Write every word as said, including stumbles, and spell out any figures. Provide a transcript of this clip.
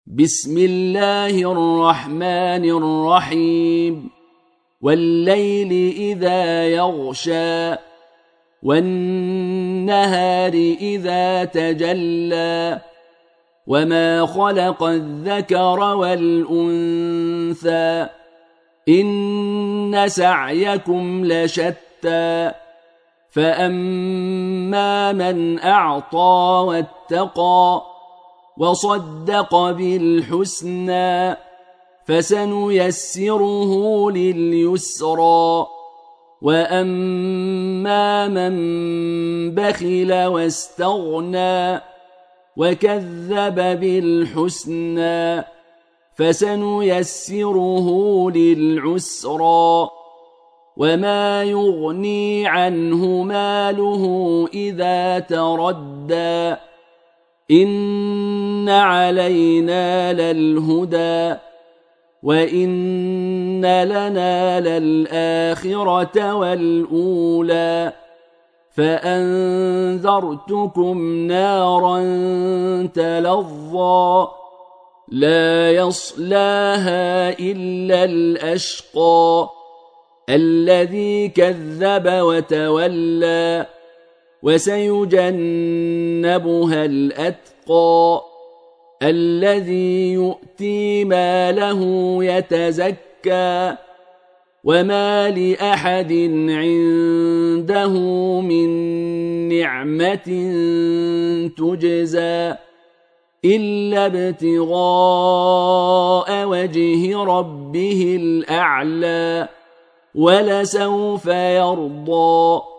بسم الله الرحمن الرحيم والليل إذا يغشى والنهار إذا تجلى وما خلق الذكر والأنثى إن سعيكم لشتى فأما من أعطى واتقى وصدق بالحسنى فسنيسره لليسرى وأما من بخل واستغنى وكذب بالحسنى فسنيسره للعسرى وما يغني عنه ماله إذا تردى إن علينا للهدى وإن لنا للآخرة والأولى فأنذرتكم نارا تلظى لا يصلاها إلا الأشقى الذي كذب وتولى وسيجنبها الأتقى الذي يؤتي ماله يتزكى وما لأحد عنده من نعمة تجزى إلا ابتغاء وجه ربه الأعلى ولسوف يرضى